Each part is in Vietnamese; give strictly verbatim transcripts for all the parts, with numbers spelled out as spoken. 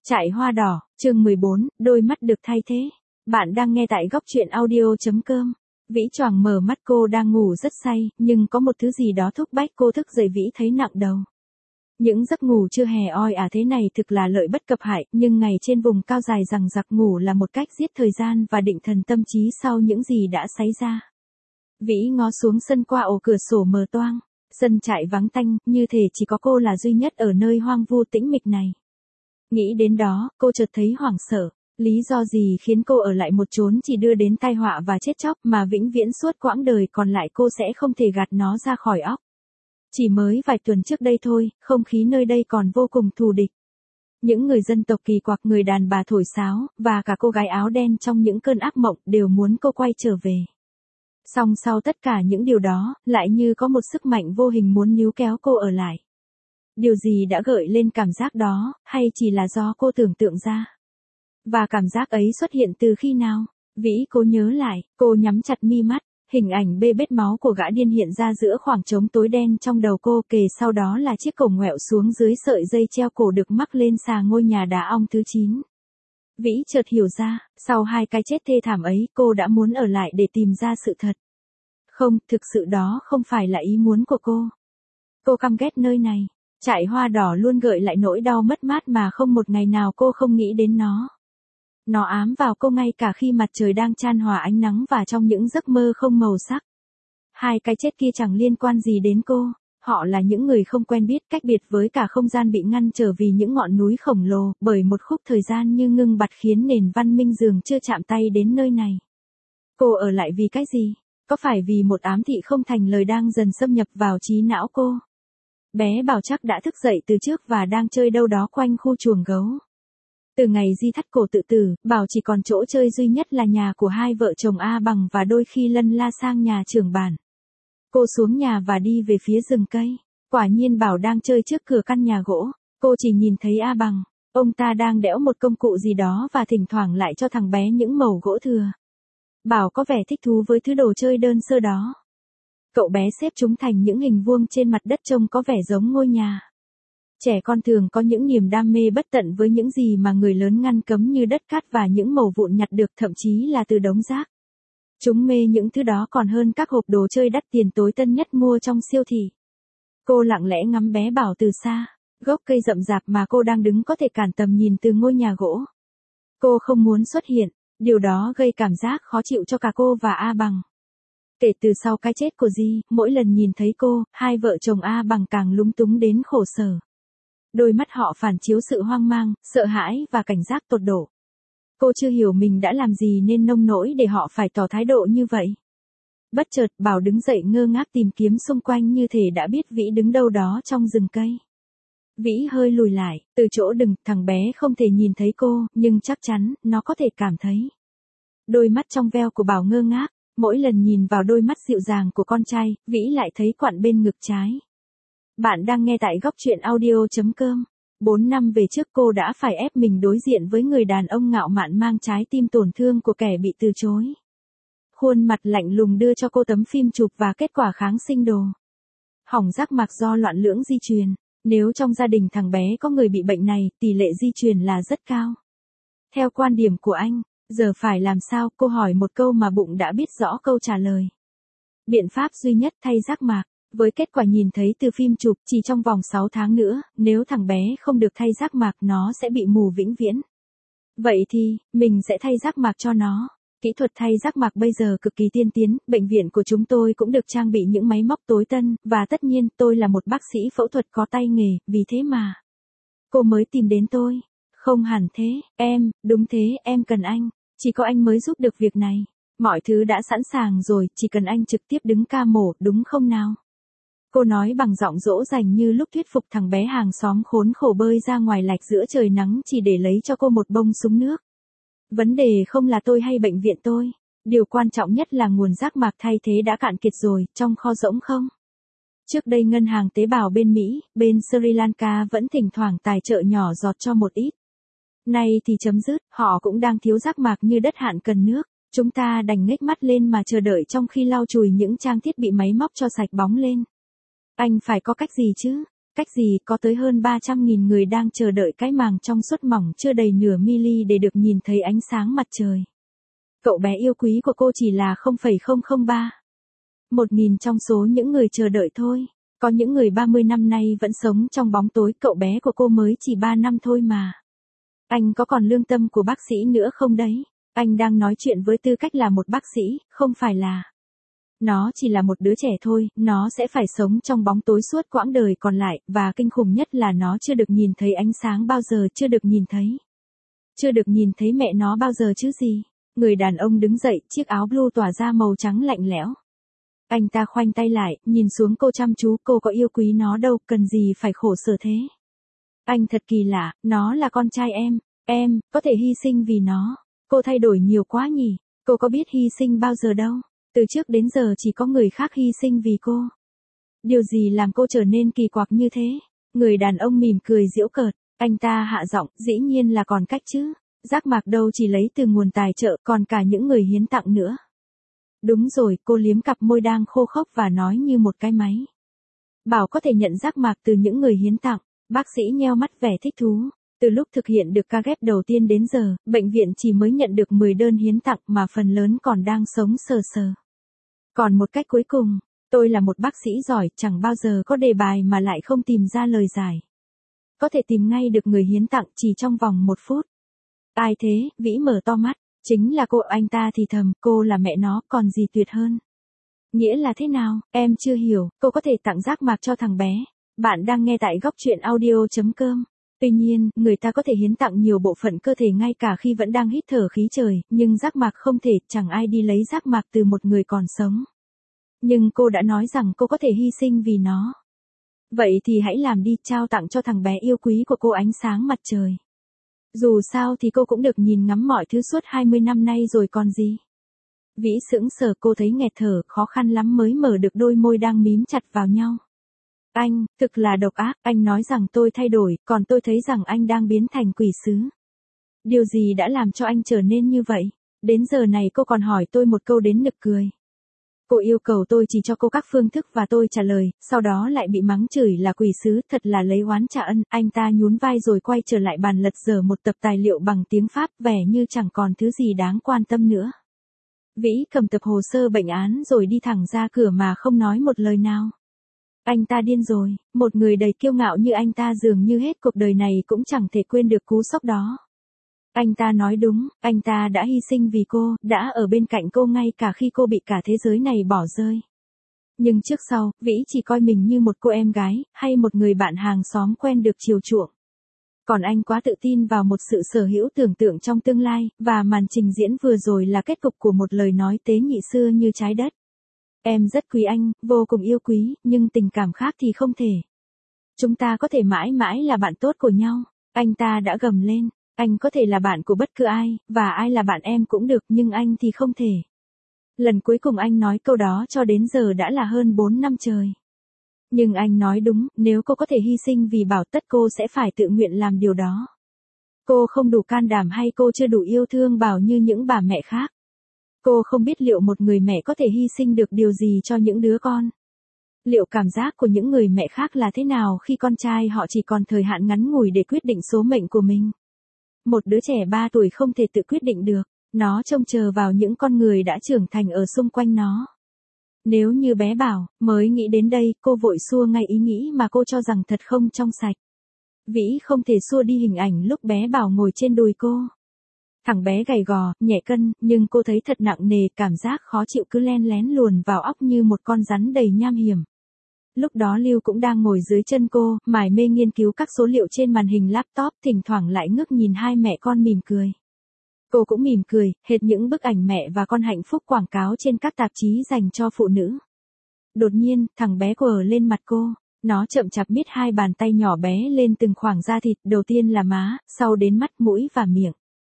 Trại hoa đỏ, chương mười bốn, đôi mắt được thay thế. Bạn đang nghe tại góc truyện audio.com. Vĩ choàng mở mắt, cô đang ngủ rất say, nhưng có một thứ gì đó thúc bách cô thức dậy. Vĩ thấy nặng đầu. Những giấc ngủ chưa hè oi ả thế này thực là lợi bất cập hại, nhưng ngày trên vùng cao dài rằng giặc ngủ là một cách giết thời gian và định thần tâm trí sau những gì đã xảy ra. Vĩ ngó xuống sân qua ổ cửa sổ mờ toang. Sân trại vắng tanh, như thể chỉ có cô là duy nhất ở nơi hoang vu tĩnh mịch này. Nghĩ đến đó, cô chợt thấy hoảng sợ. Lý do gì khiến cô ở lại một chốn chỉ đưa đến tai họa và chết chóc mà vĩnh viễn suốt quãng đời còn lại cô sẽ không thể gạt nó ra khỏi óc. Chỉ mới vài tuần trước đây thôi, không khí nơi đây còn vô cùng thù địch. Những người dân tộc kỳ quặc, người đàn bà thổi sáo, và cả cô gái áo đen trong những cơn ác mộng đều muốn cô quay trở về. Song sau tất cả những điều đó, lại như có một sức mạnh vô hình muốn níu kéo cô ở lại. Điều gì đã gợi lên cảm giác đó, hay chỉ là do cô tưởng tượng ra? Và cảm giác ấy xuất hiện từ khi nào? Vĩ cố nhớ lại, cô nhắm chặt mi mắt, hình ảnh bê bết máu của gã điên hiện ra giữa khoảng trống tối đen trong đầu cô, kề sau đó là chiếc cổng ngoẹo xuống dưới sợi dây treo cổ được mắc lên xà ngôi nhà đá ong thứ chín. Vĩ chợt hiểu ra, sau hai cái chết thê thảm ấy, cô đã muốn ở lại để tìm ra sự thật. Không, thực sự đó không phải là ý muốn của cô. Cô căm ghét nơi này. Trại hoa đỏ luôn gợi lại nỗi đau mất mát mà không một ngày nào cô không nghĩ đến nó. Nó ám vào cô ngay cả khi mặt trời đang chan hòa ánh nắng và trong những giấc mơ không màu sắc. Hai cái chết kia chẳng liên quan gì đến cô. Họ là những người không quen biết, cách biệt với cả không gian bị ngăn trở vì những ngọn núi khổng lồ, bởi một khúc thời gian như ngưng bặt khiến nền văn minh dường chưa chạm tay đến nơi này. Cô ở lại vì cái gì? Có phải vì một ám thị không thành lời đang dần xâm nhập vào trí não cô? Bé Bảo chắc đã thức dậy từ trước và đang chơi đâu đó quanh khu chuồng gấu. Từ ngày Di thắt cổ tự tử, Bảo chỉ còn chỗ chơi duy nhất là nhà của hai vợ chồng A Bằng và đôi khi lân la sang nhà trưởng bản. Cô xuống nhà và đi về phía rừng cây. Quả nhiên Bảo đang chơi trước cửa căn nhà gỗ. Cô chỉ nhìn thấy A Bằng. Ông ta đang đẽo một công cụ gì đó và thỉnh thoảng lại cho thằng bé những mẩu gỗ thừa. Bảo có vẻ thích thú với thứ đồ chơi đơn sơ đó. Cậu bé xếp chúng thành những hình vuông trên mặt đất trông có vẻ giống ngôi nhà. Trẻ con thường có những niềm đam mê bất tận với những gì mà người lớn ngăn cấm, như đất cát và những mẩu vụn nhặt được thậm chí là từ đống rác. Chúng mê những thứ đó còn hơn các hộp đồ chơi đắt tiền tối tân nhất mua trong siêu thị. Cô lặng lẽ ngắm bé Bảo từ xa. Gốc cây rậm rạp mà cô đang đứng có thể cản tầm nhìn từ ngôi nhà gỗ. Cô không muốn xuất hiện. Điều đó gây cảm giác khó chịu cho cả cô và A Bằng. Kể từ sau cái chết của Di, mỗi lần nhìn thấy cô, hai vợ chồng A Bằng càng lúng túng đến khổ sở. Đôi mắt họ phản chiếu sự hoang mang, sợ hãi và cảnh giác tột độ. Cô chưa hiểu mình đã làm gì nên nông nỗi để họ phải tỏ thái độ như vậy. Bất chợt, Bảo đứng dậy ngơ ngác tìm kiếm xung quanh, như thể đã biết Vĩ đứng đâu đó trong rừng cây. Vĩ hơi lùi lại, từ chỗ đừng, thằng bé không thể nhìn thấy cô, nhưng chắc chắn, nó có thể cảm thấy. Đôi mắt trong veo của Bảo ngơ ngác, mỗi lần nhìn vào đôi mắt dịu dàng của con trai, Vĩ lại thấy quặn bên ngực trái. Bạn đang nghe tại góc truyện audio.com. Bốn năm về trước cô đã phải ép mình đối diện với người đàn ông ngạo mạn mang trái tim tổn thương của kẻ bị từ chối. Khuôn mặt lạnh lùng đưa cho cô tấm phim chụp và kết quả kháng sinh đồ. Hỏng giác mạc do loạn lưỡng di truyền. Nếu trong gia đình thằng bé có người bị bệnh này, tỷ lệ di truyền là rất cao. Theo quan điểm của anh, giờ phải làm sao? Cô hỏi một câu mà bụng đã biết rõ câu trả lời. Biện pháp duy nhất, thay giác mạc. Với kết quả nhìn thấy từ phim chụp, chỉ trong vòng sáu tháng nữa, nếu thằng bé không được thay giác mạc nó sẽ bị mù vĩnh viễn. Vậy thì, mình sẽ thay giác mạc cho nó. Kỹ thuật thay giác mạc bây giờ cực kỳ tiên tiến, bệnh viện của chúng tôi cũng được trang bị những máy móc tối tân, và tất nhiên tôi là một bác sĩ phẫu thuật có tay nghề, vì thế mà cô mới tìm đến tôi. Không hẳn thế, em, đúng thế, em cần anh. Chỉ có anh mới giúp được việc này. Mọi thứ đã sẵn sàng rồi, chỉ cần anh trực tiếp đứng ca mổ, đúng không nào? Cô nói bằng giọng dỗ dành như lúc thuyết phục thằng bé hàng xóm khốn khổ bơi ra ngoài lạch giữa trời nắng chỉ để lấy cho cô một bông súng nước. Vấn đề không là tôi hay bệnh viện tôi. Điều quan trọng nhất là nguồn giác mạc thay thế đã cạn kiệt rồi, trong kho rỗng không? Trước đây ngân hàng tế bào bên Mỹ, bên Sri Lanka vẫn thỉnh thoảng tài trợ nhỏ giọt cho một ít. Nay thì chấm dứt, họ cũng đang thiếu giác mạc như đất hạn cần nước. Chúng ta đành ngếch mắt lên mà chờ đợi trong khi lau chùi những trang thiết bị máy móc cho sạch bóng lên. Anh phải có cách gì chứ? Cách gì có tới hơn ba trăm nghìn người đang chờ đợi cái màng trong suốt mỏng chưa đầy nửa mili để được nhìn thấy ánh sáng mặt trời. Cậu bé yêu quý của cô chỉ là không phẩy không không ba. Một nghìn trong số những người chờ đợi thôi. Có những người ba mươi năm nay vẫn sống trong bóng tối, cậu bé của cô mới chỉ ba năm thôi mà. Anh có còn lương tâm của bác sĩ nữa không đấy? Anh đang nói chuyện với tư cách là một bác sĩ, không phải là... Nó chỉ là một đứa trẻ thôi, nó sẽ phải sống trong bóng tối suốt quãng đời còn lại, và kinh khủng nhất là nó chưa được nhìn thấy ánh sáng bao giờ, chưa được nhìn thấy. Chưa được nhìn thấy mẹ nó bao giờ chứ gì. Người đàn ông đứng dậy, chiếc áo blue tỏa ra màu trắng lạnh lẽo. Anh ta khoanh tay lại, nhìn xuống cô chăm chú, cô có yêu quý nó đâu, cần gì phải khổ sở thế. Anh thật kỳ lạ, nó là con trai em, em, có thể hy sinh vì nó. Cô thay đổi nhiều quá nhỉ, cô có biết hy sinh bao giờ đâu. Từ trước đến giờ chỉ có người khác hy sinh vì cô. Điều gì làm cô trở nên kỳ quặc như thế? Người đàn ông mỉm cười giễu cợt, anh ta hạ giọng, dĩ nhiên là còn cách chứ. Giác mạc đâu chỉ lấy từ nguồn tài trợ, còn cả những người hiến tặng nữa. Đúng rồi, cô liếm cặp môi đang khô khốc và nói như một cái máy. Bảo có thể nhận giác mạc từ những người hiến tặng. Bác sĩ nheo mắt vẻ thích thú. Từ lúc thực hiện được ca ghép đầu tiên đến giờ, bệnh viện chỉ mới nhận được mười đơn hiến tặng mà phần lớn còn đang sống sờ sờ. Còn một cách cuối cùng, tôi là một bác sĩ giỏi, chẳng bao giờ có đề bài mà lại không tìm ra lời giải. Có thể tìm ngay được người hiến tặng chỉ trong vòng một phút. Ai thế? Vĩ mở to mắt. Chính là cô, anh ta thì thầm, cô là mẹ nó, còn gì tuyệt hơn. Nghĩa là thế nào? Em chưa hiểu, cô có thể tặng giác mạc cho thằng bé. Bạn đang nghe tại góc truyện audio chấm com. Tuy nhiên, người ta có thể hiến tặng nhiều bộ phận cơ thể ngay cả khi vẫn đang hít thở khí trời, nhưng giác mạc không thể, chẳng ai đi lấy giác mạc từ một người còn sống. Nhưng cô đã nói rằng cô có thể hy sinh vì nó. Vậy thì hãy làm đi, trao tặng cho thằng bé yêu quý của cô ánh sáng mặt trời. Dù sao thì cô cũng được nhìn ngắm mọi thứ suốt hai mươi năm nay rồi còn gì. Vĩ sững sờ, cô thấy nghẹt thở, khó khăn lắm mới mở được đôi môi đang mím chặt vào nhau. Anh, thực là độc ác, anh nói rằng tôi thay đổi, còn tôi thấy rằng anh đang biến thành quỷ sứ. Điều gì đã làm cho anh trở nên như vậy? Đến giờ này cô còn hỏi tôi một câu đến nực cười. Cô yêu cầu tôi chỉ cho cô các phương thức và tôi trả lời, sau đó lại bị mắng chửi là quỷ sứ, thật là lấy oán trả ân. Anh ta nhún vai rồi quay trở lại bàn lật dở một tập tài liệu bằng tiếng Pháp, vẻ như chẳng còn thứ gì đáng quan tâm nữa. Vĩ cầm tập hồ sơ bệnh án rồi đi thẳng ra cửa mà không nói một lời nào. Anh ta điên rồi, một người đầy kiêu ngạo như anh ta dường như hết cuộc đời này cũng chẳng thể quên được cú sốc đó. Anh ta nói đúng, anh ta đã hy sinh vì cô, đã ở bên cạnh cô ngay cả khi cô bị cả thế giới này bỏ rơi. Nhưng trước sau, Vĩ chỉ coi mình như một cô em gái, hay một người bạn hàng xóm quen được chiều chuộng. Còn anh quá tự tin vào một sự sở hữu tưởng tượng trong tương lai, và màn trình diễn vừa rồi là kết cục của một lời nói tế nhị xưa như trái đất. Em rất quý anh, vô cùng yêu quý, nhưng tình cảm khác thì không thể. Chúng ta có thể mãi mãi là bạn tốt của nhau. Anh ta đã gầm lên. Anh có thể là bạn của bất cứ ai, và ai là bạn em cũng được, nhưng anh thì không thể. Lần cuối cùng anh nói câu đó cho đến giờ đã là hơn bốn năm trời. Nhưng anh nói đúng, nếu cô có thể hy sinh vì Bảo, tất cô sẽ phải tự nguyện làm điều đó. Cô không đủ can đảm hay cô chưa đủ yêu thương Bảo như những bà mẹ khác. Cô không biết liệu một người mẹ có thể hy sinh được điều gì cho những đứa con. Liệu cảm giác của những người mẹ khác là thế nào khi con trai họ chỉ còn thời hạn ngắn ngủi để quyết định số mệnh của mình. Một đứa trẻ ba tuổi không thể tự quyết định được, nó trông chờ vào những con người đã trưởng thành ở xung quanh nó. Nếu như bé Bảo, mới nghĩ đến đây, cô vội xua ngay ý nghĩ mà cô cho rằng thật không trong sạch. Vĩ không thể xua đi hình ảnh lúc bé Bảo ngồi trên đùi cô. Thằng bé gầy gò, nhẹ cân, nhưng cô thấy thật nặng nề, cảm giác khó chịu cứ len lén luồn vào óc như một con rắn đầy nham hiểm. Lúc đó Lưu cũng đang ngồi dưới chân cô, mải mê nghiên cứu các số liệu trên màn hình laptop, thỉnh thoảng lại ngước nhìn hai mẹ con mỉm cười. Cô cũng mỉm cười, hệt những bức ảnh mẹ và con hạnh phúc quảng cáo trên các tạp chí dành cho phụ nữ. Đột nhiên, thằng bé quờ lên mặt cô. Nó chậm chạp miết hai bàn tay nhỏ bé lên từng khoảng da thịt, đầu tiên là má, sau đến mắt, mũi và miệng.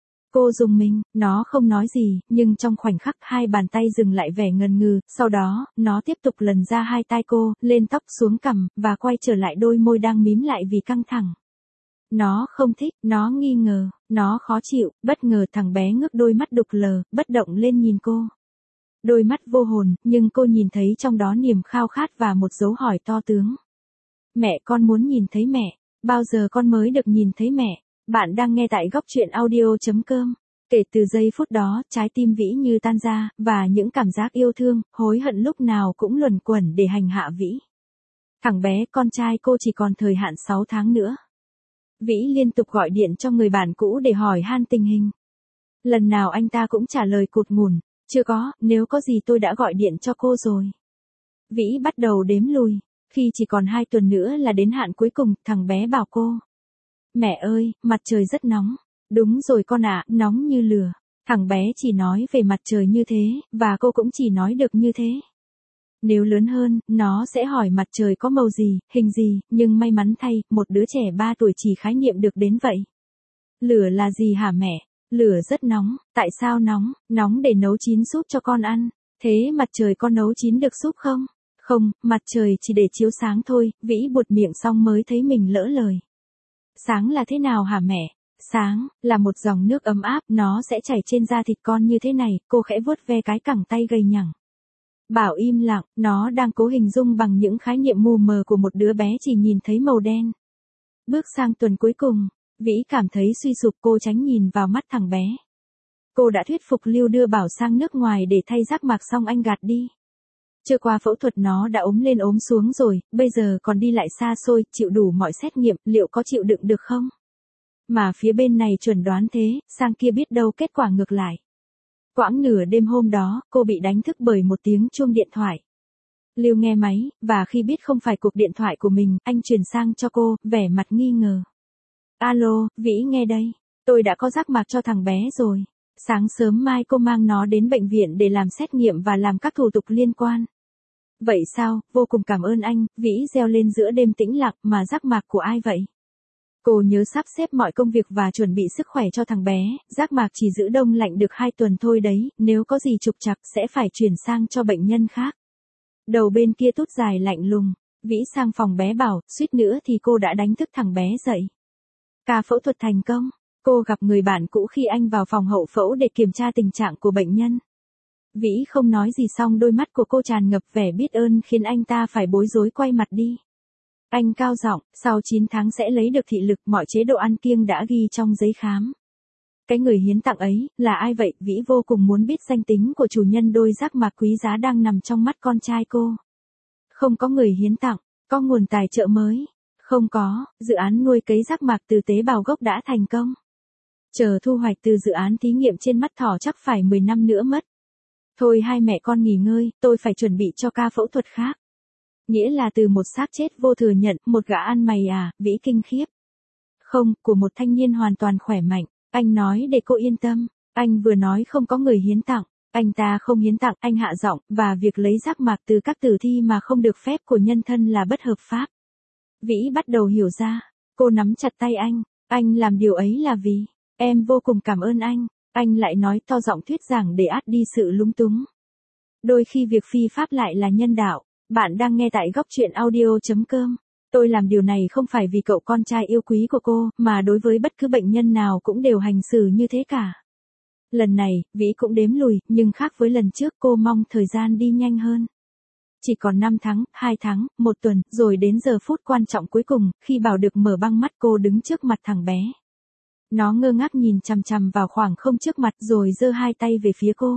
Cô rùng mình, nó không nói gì, nhưng trong khoảnh khắc hai bàn tay dừng lại vẻ ngần ngừ, sau đó, nó tiếp tục lần ra hai tai cô, lên tóc xuống cằm, và quay trở lại đôi môi đang mím lại vì căng thẳng. Nó không thích, nó nghi ngờ, nó khó chịu, bất ngờ thằng bé ngước đôi mắt đục lờ, bất động lên nhìn cô. Đôi mắt vô hồn, nhưng cô nhìn thấy trong đó niềm khao khát và một dấu hỏi to tướng. Mẹ con muốn nhìn thấy mẹ. Bao giờ con mới được nhìn thấy mẹ? Bạn đang nghe tại góc truyện audio.com. Kể từ giây phút đó, trái tim Vĩ như tan ra, và những cảm giác yêu thương, hối hận lúc nào cũng luẩn quẩn để hành hạ Vĩ. Thằng bé, con trai cô chỉ còn thời hạn sáu tháng nữa. Vĩ liên tục gọi điện cho người bạn cũ để hỏi han tình hình. Lần nào anh ta cũng trả lời cụt ngùn, chưa có, nếu có gì tôi đã gọi điện cho cô rồi. Vĩ bắt đầu đếm lùi, khi chỉ còn hai tuần nữa là đến hạn cuối cùng, thằng bé bảo cô. Mẹ ơi, mặt trời rất nóng. Đúng rồi con ạ, nóng như lửa. Thằng bé chỉ nói về mặt trời như thế, và cô cũng chỉ nói được như thế. Nếu lớn hơn, nó sẽ hỏi mặt trời có màu gì, hình gì, nhưng may mắn thay, một đứa trẻ ba tuổi chỉ khái niệm được đến vậy. Lửa là gì hả mẹ? Lửa rất nóng, tại sao nóng? Nóng để nấu chín súp cho con ăn. Thế mặt trời con nấu chín được súp không? Không, mặt trời chỉ để chiếu sáng thôi. Vĩ buột miệng xong mới thấy mình lỡ lời. Sáng là thế nào hả mẹ? Sáng, là một dòng nước ấm áp, nó sẽ chảy trên da thịt con như thế này, cô khẽ vuốt ve cái cẳng tay gầy nhẳng. Bảo im lặng, nó đang cố hình dung bằng những khái niệm mù mờ của một đứa bé chỉ nhìn thấy màu đen. Bước sang tuần cuối cùng, Vĩ cảm thấy suy sụp, cô tránh nhìn vào mắt thằng bé. Cô đã thuyết phục Lưu đưa Bảo sang nước ngoài để thay giác mạc xong anh gạt đi. Chưa qua phẫu thuật nó đã ốm lên ốm xuống rồi, bây giờ còn đi lại xa xôi, chịu đủ mọi xét nghiệm, liệu có chịu đựng được không? Mà phía bên này chuẩn đoán thế, sang kia biết đâu kết quả ngược lại. Quãng nửa đêm hôm đó, cô bị đánh thức bởi một tiếng chuông điện thoại. Lưu nghe máy, và khi biết không phải cuộc điện thoại của mình, anh truyền sang cho cô, vẻ mặt nghi ngờ. Alo, Vĩ nghe đây. Tôi đã có giác mạc cho thằng bé rồi. Sáng sớm mai cô mang nó đến bệnh viện để làm xét nghiệm và làm các thủ tục liên quan. Vậy sao, vô cùng cảm ơn anh, Vĩ reo lên giữa đêm tĩnh lặng, mà giác mạc của ai vậy? Cô nhớ sắp xếp mọi công việc và chuẩn bị sức khỏe cho thằng bé, giác mạc chỉ giữ đông lạnh được hai tuần thôi đấy, nếu có gì trục trặc sẽ phải chuyển sang cho bệnh nhân khác. Đầu bên kia tút dài lạnh lùng, Vĩ sang phòng bé bảo, suýt nữa thì cô đã đánh thức thằng bé dậy. Ca phẫu thuật thành công, cô gặp người bạn cũ khi anh vào phòng hậu phẫu để kiểm tra tình trạng của bệnh nhân. Vĩ không nói gì xong đôi mắt của cô tràn ngập vẻ biết ơn khiến anh ta phải bối rối quay mặt đi. Anh cao giọng, sau chín tháng sẽ lấy được thị lực, mọi chế độ ăn kiêng đã ghi trong giấy khám. Cái người hiến tặng ấy, là ai vậy? Vĩ vô cùng muốn biết danh tính của chủ nhân đôi giác mạc quý giá đang nằm trong mắt con trai cô. Không có người hiến tặng, có nguồn tài trợ mới. Không có, dự án nuôi cấy giác mạc từ tế bào gốc đã thành công. Chờ thu hoạch từ dự án thí nghiệm trên mắt thỏ chắc phải mười năm nữa mất. Thôi hai mẹ con nghỉ ngơi, tôi phải chuẩn bị cho ca phẫu thuật khác. Nghĩa là từ một xác chết vô thừa nhận, một gã ăn mày à, Vĩ kinh khiếp. Không, của một thanh niên hoàn toàn khỏe mạnh, anh nói để cô yên tâm, anh vừa nói không có người hiến tặng, anh ta không hiến tặng, anh hạ giọng, và việc lấy giác mạc từ các tử thi mà không được phép của nhân thân là bất hợp pháp. Vĩ bắt đầu hiểu ra, cô nắm chặt tay anh, anh làm điều ấy là vì, em vô cùng cảm ơn anh, anh lại nói to giọng thuyết giảng để át đi sự lúng túng. Đôi khi việc phi pháp lại là nhân đạo. Bạn đang nghe tại góc truyện audio.com. Tôi làm điều này không phải vì cậu con trai yêu quý của cô, mà đối với bất cứ bệnh nhân nào cũng đều hành xử như thế cả. Lần này, Vĩ cũng đếm lùi, nhưng khác với lần trước cô mong thời gian đi nhanh hơn. Chỉ còn năm tháng, hai tháng, một tuần, rồi đến giờ phút quan trọng cuối cùng, khi Bảo được mở băng mắt cô đứng trước mặt thằng bé. Nó ngơ ngác nhìn chằm chằm vào khoảng không trước mặt rồi giơ hai tay về phía cô.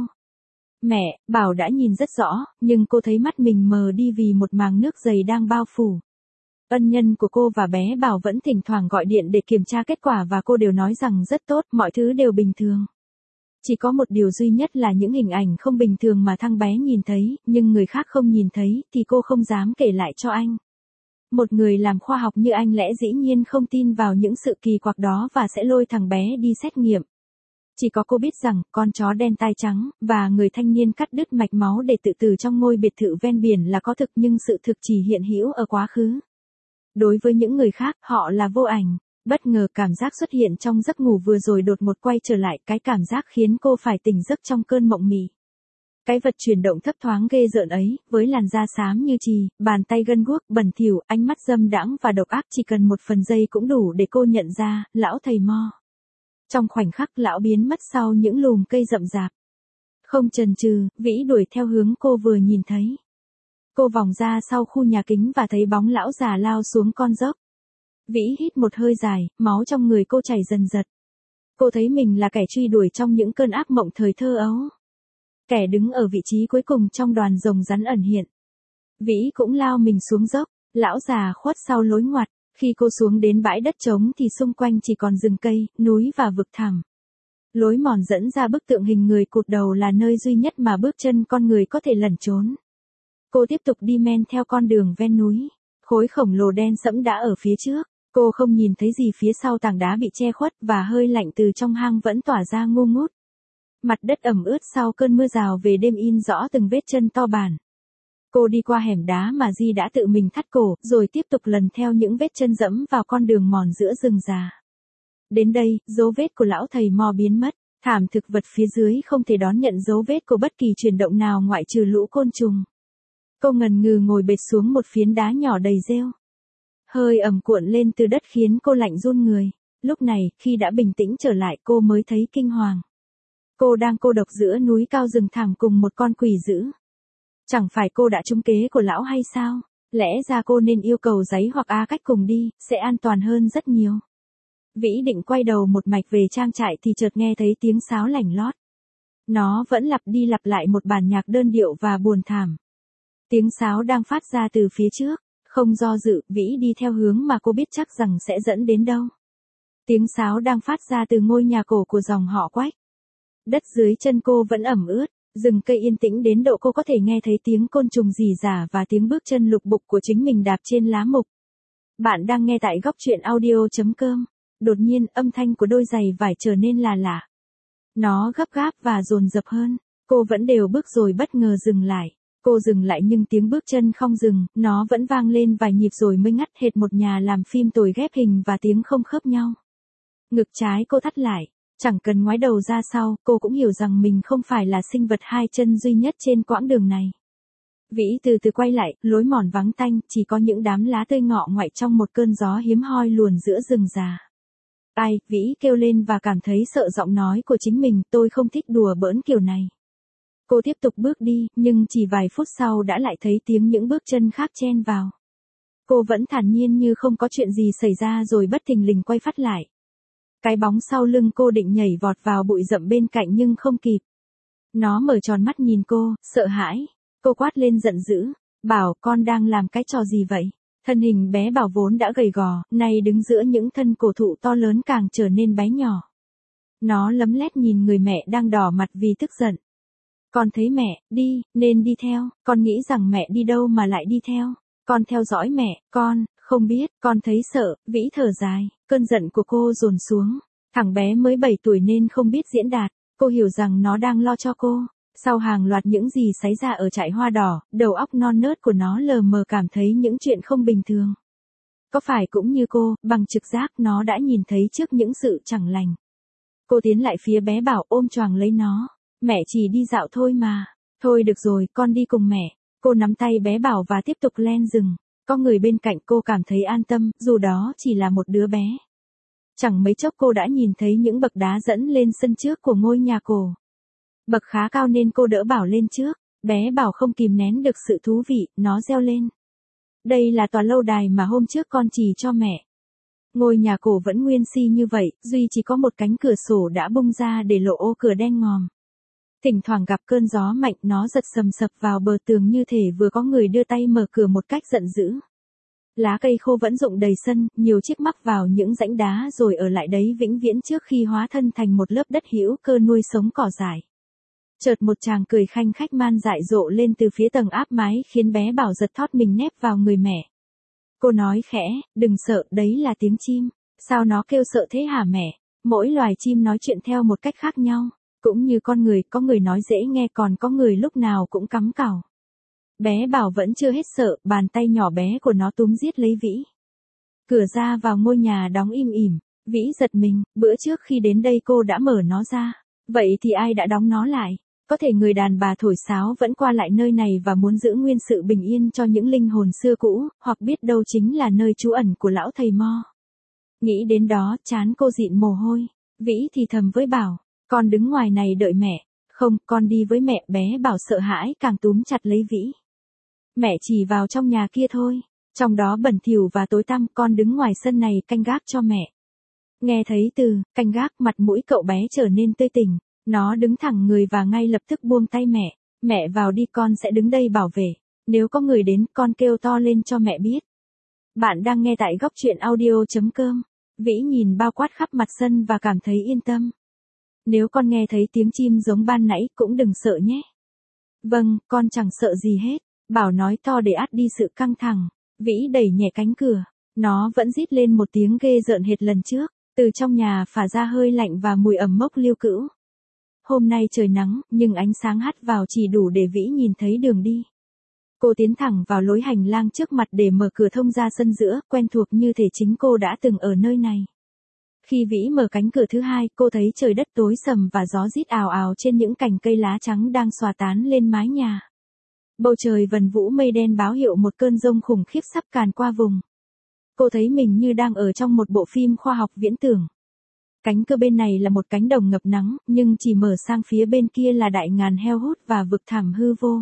Mẹ, Bảo đã nhìn rất rõ, nhưng cô thấy mắt mình mờ đi vì một màng nước dày đang bao phủ. Ân nhân của cô và bé Bảo vẫn thỉnh thoảng gọi điện để kiểm tra kết quả và cô đều nói rằng rất tốt, mọi thứ đều bình thường. Chỉ có một điều duy nhất là những hình ảnh không bình thường mà thằng bé nhìn thấy, nhưng người khác không nhìn thấy, thì cô không dám kể lại cho anh. Một người làm khoa học như anh lẽ dĩ nhiên không tin vào những sự kỳ quặc đó và sẽ lôi thằng bé đi xét nghiệm. Chỉ có cô biết rằng, con chó đen tai trắng, và người thanh niên cắt đứt mạch máu để tự tử trong ngôi biệt thự ven biển là có thực nhưng sự thực chỉ hiện hữu ở quá khứ. Đối với những người khác, họ là vô ảnh. Bất ngờ cảm giác xuất hiện trong giấc ngủ vừa rồi đột ngột quay trở lại, cái cảm giác khiến cô phải tỉnh giấc trong cơn mộng mị. Cái vật chuyển động thấp thoáng ghê rợn ấy, với làn da xám như chì, bàn tay gân guốc, bẩn thỉu, ánh mắt dâm đãng và độc ác chỉ cần một phần giây cũng đủ để cô nhận ra, lão thầy Mo. Trong khoảnh khắc lão biến mất sau những lùm cây rậm rạp. Không chần chừ, Vĩ đuổi theo hướng cô vừa nhìn thấy. Cô vòng ra sau khu nhà kính và thấy bóng lão già lao xuống con dốc. Vĩ hít một hơi dài, máu trong người cô chảy dần dật. Cô thấy mình là kẻ truy đuổi trong những cơn ác mộng thời thơ ấu. Kẻ đứng ở vị trí cuối cùng trong đoàn rồng rắn ẩn hiện. Vĩ cũng lao mình xuống dốc, lão già khuất sau lối ngoặt. Khi cô xuống đến bãi đất trống thì xung quanh chỉ còn rừng cây, núi và vực thẳm. Lối mòn dẫn ra bức tượng hình người cụt đầu là nơi duy nhất mà bước chân con người có thể lẩn trốn. Cô tiếp tục đi men theo con đường ven núi. Khối khổng lồ đen sẫm đã ở phía trước. Cô không nhìn thấy gì phía sau tảng đá bị che khuất và hơi lạnh từ trong hang vẫn tỏa ra ngu ngút. Mặt đất ẩm ướt sau cơn mưa rào về đêm in rõ từng vết chân to bản. Cô đi qua hẻm đá mà Di đã tự mình thắt cổ, rồi tiếp tục lần theo những vết chân dẫm vào con đường mòn giữa rừng già. Đến đây, dấu vết của lão thầy mo biến mất, thảm thực vật phía dưới không thể đón nhận dấu vết của bất kỳ chuyển động nào ngoại trừ lũ côn trùng. Cô ngần ngừ ngồi bệt xuống một phiến đá nhỏ đầy rêu. Hơi ẩm cuộn lên từ đất khiến cô lạnh run người. Lúc này, khi đã bình tĩnh trở lại cô mới thấy kinh hoàng. Cô đang cô độc giữa núi cao rừng thẳm cùng một con quỷ dữ. Chẳng phải cô đã trúng kế của lão hay sao? Lẽ ra cô nên yêu cầu Giấy hoặc A Cách cùng đi, sẽ an toàn hơn rất nhiều. Vĩ định quay đầu một mạch về trang trại thì chợt nghe thấy tiếng sáo lảnh lót. Nó vẫn lặp đi lặp lại một bản nhạc đơn điệu và buồn thảm. Tiếng sáo đang phát ra từ phía trước, không do dự, Vĩ đi theo hướng mà cô biết chắc rằng sẽ dẫn đến đâu. Tiếng sáo đang phát ra từ ngôi nhà cổ của dòng họ Quách. Đất dưới chân cô vẫn ẩm ướt, rừng cây yên tĩnh đến độ cô có thể nghe thấy tiếng côn trùng rỉ rả và tiếng bước chân lục bục của chính mình đạp trên lá mục. Bạn đang nghe tại góc truyện audio chấm com. Đột nhiên, âm thanh của đôi giày vải trở nên là lạ. Nó gấp gáp và dồn dập hơn. Cô vẫn đều bước rồi bất ngờ dừng lại. Cô dừng lại nhưng tiếng bước chân không dừng, nó vẫn vang lên vài nhịp rồi mới ngắt hệt một nhà làm phim tồi ghép hình và tiếng không khớp nhau. Ngực trái cô thắt lại. Chẳng cần ngoái đầu ra sau, cô cũng hiểu rằng mình không phải là sinh vật hai chân duy nhất trên quãng đường này. Vĩ từ từ quay lại, lối mòn vắng tanh, chỉ có những đám lá tươi ngọ ngoại trong một cơn gió hiếm hoi luồn giữa rừng già. Ai, Vĩ kêu lên và cảm thấy sợ giọng nói của chính mình, tôi không thích đùa bỡn kiểu này. Cô tiếp tục bước đi, nhưng chỉ vài phút sau đã lại thấy tiếng những bước chân khác chen vào. Cô vẫn thản nhiên như không có chuyện gì xảy ra rồi bất thình lình quay phát lại. Cái bóng sau lưng cô định nhảy vọt vào bụi rậm bên cạnh nhưng không kịp. Nó mở tròn mắt nhìn cô, sợ hãi. Cô quát lên giận dữ. Bảo, con đang làm cái trò gì vậy? Thân hình bé Bảo vốn đã gầy gò, nay đứng giữa những thân cổ thụ to lớn càng trở nên bé nhỏ. Nó lấm lét nhìn người mẹ đang đỏ mặt vì tức giận. Con thấy mẹ, đi, nên đi theo, con nghĩ rằng mẹ đi đâu mà lại đi theo. Con theo dõi mẹ, con, không biết, con thấy sợ, Vĩ thở dài, cơn giận của cô dồn xuống. Thằng bé mới bảy tuổi nên không biết diễn đạt, cô hiểu rằng nó đang lo cho cô. Sau hàng loạt những gì xảy ra ở trại hoa đỏ, đầu óc non nớt của nó lờ mờ cảm thấy những chuyện không bình thường. Có phải cũng như cô, bằng trực giác nó đã nhìn thấy trước những sự chẳng lành. Cô tiến lại phía bé Bảo ôm choàng lấy nó. Mẹ chỉ đi dạo thôi mà. Thôi được rồi, con đi cùng mẹ. Cô nắm tay bé Bảo và tiếp tục len rừng. Có người bên cạnh cô cảm thấy an tâm, dù đó chỉ là một đứa bé. Chẳng mấy chốc cô đã nhìn thấy những bậc đá dẫn lên sân trước của ngôi nhà cổ. Bậc khá cao nên cô đỡ Bảo lên trước. Bé Bảo không kìm nén được sự thú vị, nó reo lên. Đây là tòa lâu đài mà hôm trước con chỉ cho mẹ. Ngôi nhà cổ vẫn nguyên si như vậy, duy chỉ có một cánh cửa sổ đã bung ra để lộ ô cửa đen ngòm. Thỉnh thoảng gặp cơn gió mạnh nó giật sầm sập vào bờ tường như thể vừa có người đưa tay mở cửa một cách giận dữ. Lá cây khô vẫn rụng đầy sân, nhiều chiếc mắc vào những rãnh đá rồi ở lại đấy vĩnh viễn trước khi hóa thân thành một lớp đất hữu cơ nuôi sống cỏ dại. Chợt một chàng cười khanh khách man dại rộ lên từ phía tầng áp mái khiến bé Bảo giật thót mình nép vào người mẹ. Cô nói khẽ, đừng sợ, đấy là tiếng chim. Sao nó kêu sợ thế hả mẹ? Mỗi loài chim nói chuyện theo một cách khác nhau. Cũng như con người, có người nói dễ nghe còn có người lúc nào cũng cắm cào. Bé Bảo vẫn chưa hết sợ, bàn tay nhỏ bé của nó túm giết lấy Vĩ. Cửa ra vào ngôi nhà đóng im ỉm, Vĩ giật mình, bữa trước khi đến đây cô đã mở nó ra. Vậy thì ai đã đóng nó lại? Có thể người đàn bà thổi sáo vẫn qua lại nơi này và muốn giữ nguyên sự bình yên cho những linh hồn xưa cũ, hoặc biết đâu chính là nơi trú ẩn của lão thầy mo. Nghĩ đến đó, trán cô dịn mồ hôi. Vĩ thì thầm với Bảo, con đứng ngoài này đợi mẹ. Không, con đi với mẹ. Bé Bảo sợ hãi càng túm chặt lấy Vĩ. Mẹ chỉ vào trong nhà kia thôi. Trong đó bẩn thỉu và tối tăm, con đứng ngoài sân này canh gác cho mẹ. Nghe thấy từ canh gác, mặt mũi cậu bé trở nên tươi tỉnh. Nó đứng thẳng người và ngay lập tức buông tay mẹ. Mẹ vào đi, con sẽ đứng đây bảo vệ. Nếu có người đến, con kêu to lên cho mẹ biết. Bạn đang nghe tại góc truyện audio chấm com. Vĩ nhìn bao quát khắp mặt sân và cảm thấy yên tâm. Nếu con nghe thấy tiếng chim giống ban nãy cũng đừng sợ nhé. Vâng, con chẳng sợ gì hết. Bảo nói to để át đi sự căng thẳng. Vĩ đẩy nhẹ cánh cửa. Nó vẫn rít lên một tiếng ghê rợn hệt lần trước. Từ trong nhà phả ra hơi lạnh và mùi ẩm mốc lưu cữu. Hôm nay trời nắng, nhưng ánh sáng hắt vào chỉ đủ để Vĩ nhìn thấy đường đi. Cô tiến thẳng vào lối hành lang trước mặt để mở cửa thông ra sân giữa, quen thuộc như thể chính cô đã từng ở nơi này. Khi Vĩ mở cánh cửa thứ hai, cô thấy trời đất tối sầm và gió rít ào ào trên những cành cây lá trắng đang xòa tán lên mái nhà. Bầu trời vần vũ mây đen báo hiệu một cơn giông khủng khiếp sắp càn qua vùng. Cô thấy mình như đang ở trong một bộ phim khoa học viễn tưởng. Cánh cửa bên này là một cánh đồng ngập nắng, nhưng chỉ mở sang phía bên kia là đại ngàn heo hút và vực thẳm hư vô.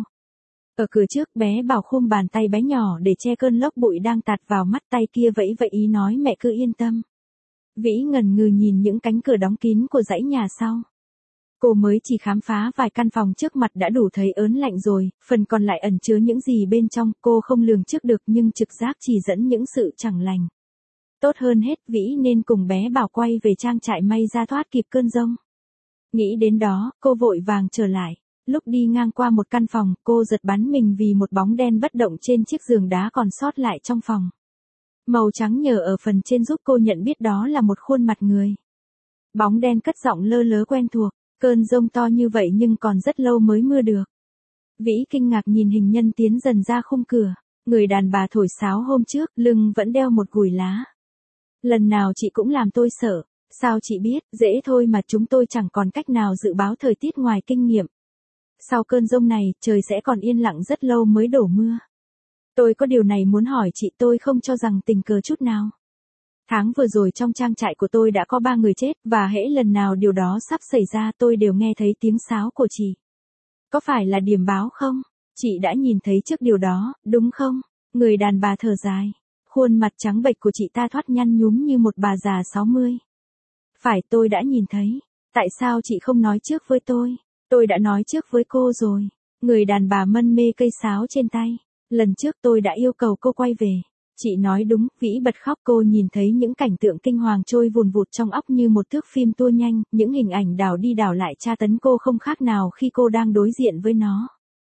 Ở cửa trước, bé Bảo khum bàn tay bé nhỏ để che cơn lốc bụi đang tạt vào mắt, tay kia vẫy vẫy ý nói mẹ cứ yên tâm. Vĩ ngần ngừ nhìn những cánh cửa đóng kín của dãy nhà sau. Cô mới chỉ khám phá vài căn phòng trước mặt đã đủ thấy ớn lạnh rồi, phần còn lại ẩn chứa những gì bên trong cô không lường trước được, nhưng trực giác chỉ dẫn những sự chẳng lành. Tốt hơn hết, Vĩ nên cùng bé Bảo quay về trang trại may ra thoát kịp cơn giông. Nghĩ đến đó, cô vội vàng trở lại. Lúc đi ngang qua một căn phòng, cô giật bắn mình vì một bóng đen bất động trên chiếc giường đá còn sót lại trong phòng. Màu trắng nhờ ở phần trên giúp cô nhận biết đó là một khuôn mặt người. Bóng đen cất giọng lơ lớ quen thuộc, cơn giông to như vậy nhưng còn rất lâu mới mưa được. Vĩ kinh ngạc nhìn hình nhân tiến dần ra khung cửa, người đàn bà thổi sáo hôm trước, lưng vẫn đeo một gùi lá. Lần nào chị cũng làm tôi sợ, sao chị biết, dễ thôi mà, chúng tôi chẳng còn cách nào dự báo thời tiết ngoài kinh nghiệm. Sau cơn giông này, trời sẽ còn yên lặng rất lâu mới đổ mưa. Tôi có điều này muốn hỏi chị, tôi không cho rằng tình cờ chút nào. Tháng vừa rồi trong trang trại của tôi đã có ba người chết, và hễ lần nào điều đó sắp xảy ra tôi đều nghe thấy tiếng sáo của chị. Có phải là điểm báo không? Chị đã nhìn thấy trước điều đó, đúng không? Người đàn bà thở dài. Khuôn mặt trắng bệch của chị ta thoát nhăn nhúm như một bà già sáu mươi. Phải, tôi đã nhìn thấy. Tại sao chị không nói trước với tôi? Tôi đã nói trước với cô rồi. Người đàn bà mân mê cây sáo trên tay. Lần trước tôi đã yêu cầu cô quay về. Chị nói đúng, Vĩ bật khóc. Cô nhìn thấy những cảnh tượng kinh hoàng trôi vùn vụt trong óc như một thước phim tua nhanh, những hình ảnh đảo đi đảo lại tra tấn cô không khác nào khi cô đang đối diện với nó.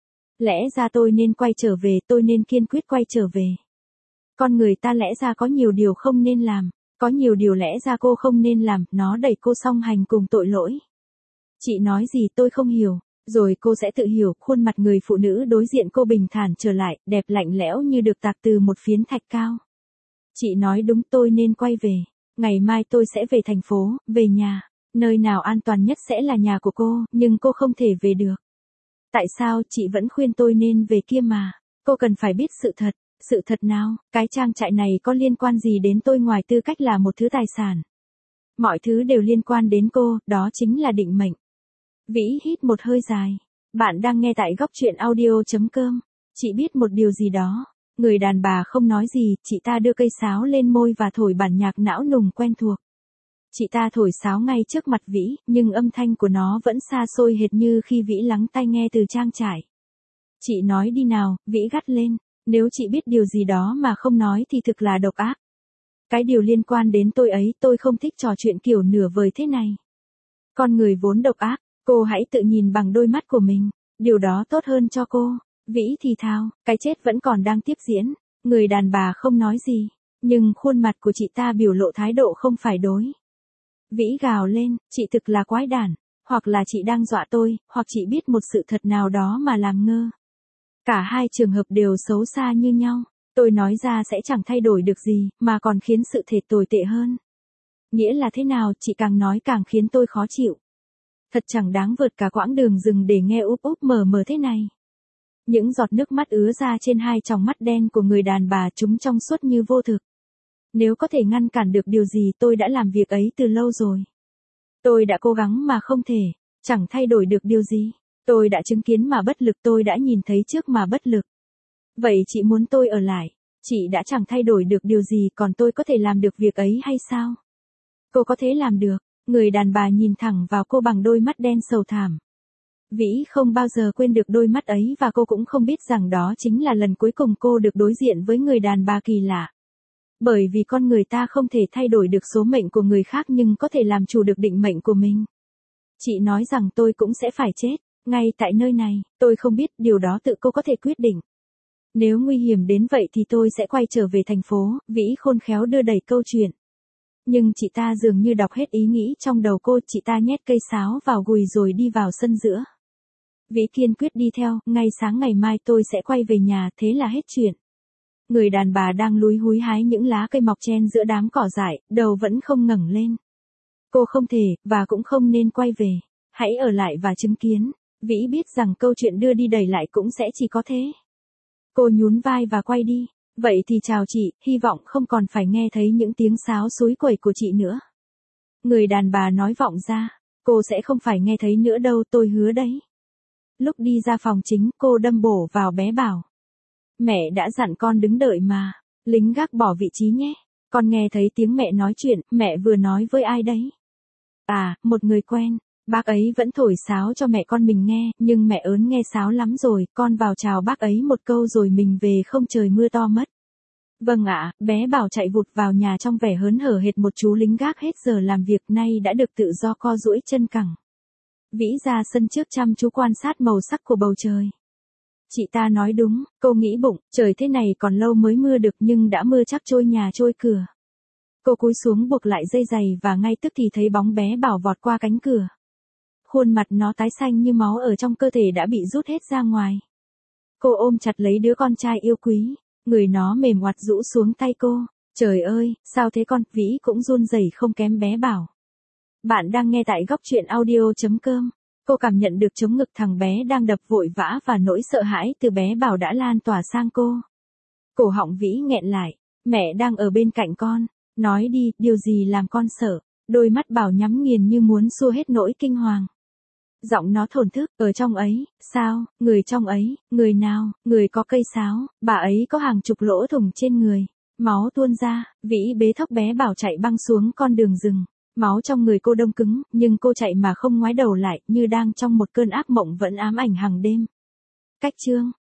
Lẽ ra tôi nên quay trở về, tôi nên kiên quyết quay trở về. Con người ta lẽ ra có nhiều điều không nên làm, có nhiều điều lẽ ra cô không nên làm, nó đẩy cô song hành cùng tội lỗi. Chị nói gì tôi không hiểu, rồi cô sẽ tự hiểu. Khuôn mặt người phụ nữ đối diện cô bình thản trở lại, đẹp lạnh lẽo như được tạc từ một phiến thạch cao. Chị nói đúng, tôi nên quay về. Ngày mai tôi sẽ về thành phố, về nhà. Nơi nào an toàn nhất sẽ là nhà của cô, nhưng cô không thể về được. Tại sao chị vẫn khuyên tôi nên về kia mà? Cô cần phải biết sự thật. Sự thật nào? Cái trang trại này có liên quan gì đến tôi ngoài tư cách là một thứ tài sản? Mọi thứ đều liên quan đến cô, đó chính là định mệnh. Vĩ hít một hơi dài. Bạn đang nghe tại góc truyện audio chấm com. Chị biết một điều gì đó. Người đàn bà không nói gì, chị ta đưa cây sáo lên môi và thổi bản nhạc não nùng quen thuộc. Chị ta thổi sáo ngay trước mặt Vĩ, nhưng âm thanh của nó vẫn xa xôi hệt như khi Vĩ lắng tai nghe từ trang trại. Chị nói đi nào, Vĩ gắt lên. Nếu chị biết điều gì đó mà không nói thì thực là độc ác. Cái điều liên quan đến tôi ấy, tôi không thích trò chuyện kiểu nửa vời thế này. Con người vốn độc ác, cô hãy tự nhìn bằng đôi mắt của mình, điều đó tốt hơn cho cô. Vĩ thì thào, cái chết vẫn còn đang tiếp diễn. Người đàn bà không nói gì, nhưng khuôn mặt của chị ta biểu lộ thái độ không phải đối. Vĩ gào lên, chị thực là quái đản, hoặc là chị đang dọa tôi, hoặc chị biết một sự thật nào đó mà làm ngơ. Cả hai trường hợp đều xấu xa như nhau, tôi nói ra sẽ chẳng thay đổi được gì, mà còn khiến sự thể tồi tệ hơn. Nghĩa là thế nào, chị càng nói càng khiến tôi khó chịu. Thật chẳng đáng vượt cả quãng đường rừng để nghe úp úp mờ mờ thế này. Những giọt nước mắt ứa ra trên hai tròng mắt đen của người đàn bà, chúng trong suốt như vô thực. Nếu có thể ngăn cản được điều gì, tôi đã làm việc ấy từ lâu rồi. Tôi đã cố gắng mà không thể, chẳng thay đổi được điều gì. Tôi đã chứng kiến mà bất lực, tôi đã nhìn thấy trước mà bất lực. Vậy chị muốn tôi ở lại? Chị đã chẳng thay đổi được điều gì, còn tôi có thể làm được việc ấy hay sao? Cô có thể làm được. Người đàn bà nhìn thẳng vào cô bằng đôi mắt đen sầu thảm. Vĩ không bao giờ quên được đôi mắt ấy và cô cũng không biết rằng đó chính là lần cuối cùng cô được đối diện với người đàn bà kỳ lạ. Bởi vì con người ta không thể thay đổi được số mệnh của người khác nhưng có thể làm chủ được định mệnh của mình. Chị nói rằng tôi cũng sẽ phải chết, ngay tại nơi này, tôi không biết điều đó tự cô có thể quyết định. Nếu nguy hiểm đến vậy thì tôi sẽ quay trở về thành phố, Vĩ khôn khéo đưa đẩy câu chuyện. Nhưng chị ta dường như đọc hết ý nghĩ trong đầu cô, chị ta nhét cây sáo vào gùi rồi đi vào sân giữa. Vĩ kiên quyết đi theo, ngay sáng ngày mai tôi sẽ quay về nhà, thế là hết chuyện. Người đàn bà đang lúi húi hái những lá cây mọc chen giữa đám cỏ dại, đầu vẫn không ngẩng lên. Cô không thể, và cũng không nên quay về. Hãy ở lại và chứng kiến. Vĩ biết rằng câu chuyện đưa đi đẩy lại cũng sẽ chỉ có thế. Cô nhún vai và quay đi. Vậy thì chào chị, hy vọng không còn phải nghe thấy những tiếng sáo xúi quẩy của chị nữa. Người đàn bà nói vọng ra. Cô sẽ không phải nghe thấy nữa đâu, tôi hứa đấy. Lúc đi ra phòng chính, cô đâm bổ vào bé Bảo. Mẹ đã dặn con đứng đợi mà. Lính gác bỏ vị trí nhé. Con nghe thấy tiếng mẹ nói chuyện, mẹ vừa nói với ai đấy? À, một người quen. Bác ấy vẫn thổi sáo cho mẹ con mình nghe, nhưng mẹ ớn nghe sáo lắm rồi, con vào chào bác ấy một câu rồi mình về không trời mưa to mất. Vâng ạ, bé Bảo chạy vụt vào nhà trong vẻ hớn hở hệt một chú lính gác hết giờ làm việc, nay đã được tự do co duỗi chân cẳng. Vĩ ra sân trước chăm chú quan sát màu sắc của bầu trời. Chị ta nói đúng, cô nghĩ bụng, trời thế này còn lâu mới mưa được nhưng đã mưa chắc trôi nhà trôi cửa. Cô cúi xuống buộc lại dây giày và ngay tức thì thấy bóng bé Bảo vọt qua cánh cửa. Khuôn mặt nó tái xanh như máu ở trong cơ thể đã bị rút hết ra ngoài. Cô ôm chặt lấy đứa con trai yêu quý, người nó mềm oặt rũ xuống tay cô. Trời ơi, sao thế con? Vĩ cũng run rẩy không kém bé Bảo. Bạn đang nghe tại góc truyện audio chấm com. Cô cảm nhận được trống ngực thằng bé đang đập vội vã và nỗi sợ hãi từ bé Bảo đã lan tỏa sang cô. Cổ họng Vĩ nghẹn lại, mẹ đang ở bên cạnh con, nói đi, điều gì làm con sợ? Đôi mắt Bảo nhắm nghiền như muốn xua hết nỗi kinh hoàng. Giọng nó thổn thức, ở trong ấy, sao, người trong ấy, người nào, người có cây sáo, bà ấy có hàng chục lỗ thủng trên người. Máu tuôn ra, Vĩ bế thóc bé Bảo chạy băng xuống con đường rừng. Máu trong người cô đông cứng, nhưng cô chạy mà không ngoái đầu lại, như đang trong một cơn ác mộng vẫn ám ảnh hàng đêm. Cách chương